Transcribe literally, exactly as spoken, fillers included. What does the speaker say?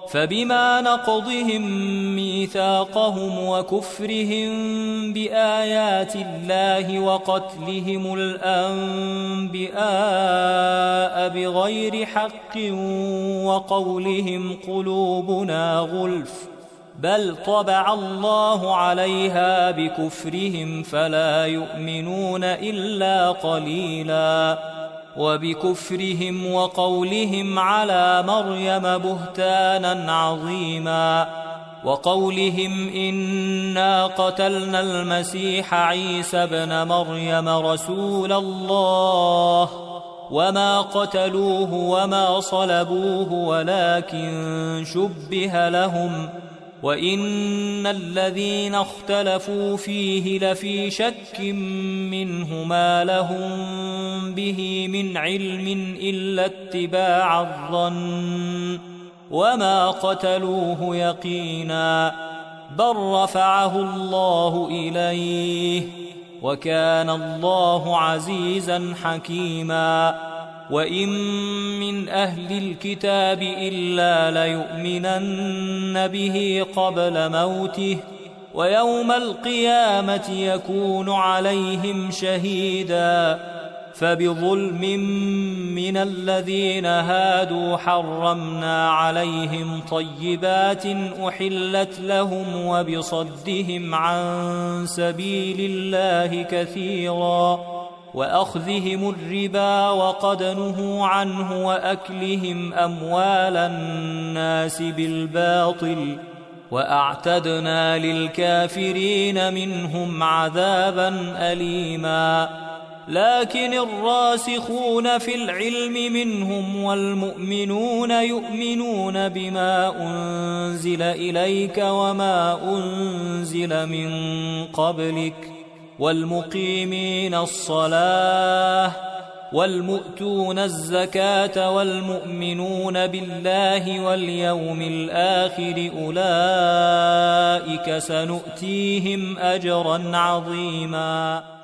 فبما نقضهم ميثاقهم وكفرهم بآيات الله وقتلهم الأنبياء بغير حق وقولهم قلوبنا غلف بل طبع الله عليها بكفرهم فلا يؤمنون إلا قليلا وبكفرهم وقولهم على مريم بهتانا عظيما وقولهم إنا قتلنا المسيح عيسى ابن مريم رسول الله وما قتلوه وما صلبوه ولكن شبه لهم وإن الذين اختلفوا فيه لفي شك منه ما لهم به من علم إلا اتباع الظن وما قتلوه يقينا بل رفعه الله إليه وكان الله عزيزا حكيما وإن من أهل الكتاب إلا ليؤمنن به قبل موته ويوم القيامة يكون عليهم شهيدا فبظلم من الذين هادوا حرمنا عليهم طيبات أحلت لهم وبصدهم عن سبيل الله كثيرا وأخذهم الربا وقد نهوا عنه وأكلهم أموال الناس بالباطل وأعتدنا للكافرين منهم عذابا أليما لكن الراسخون في العلم منهم والمؤمنون يؤمنون بما أنزل إليك وما أنزل من قبلك والمقيمين الصلاة والمؤتون الزكاة والمؤمنون بالله واليوم الآخر أولئك سنؤتيهم أجرا عظيما.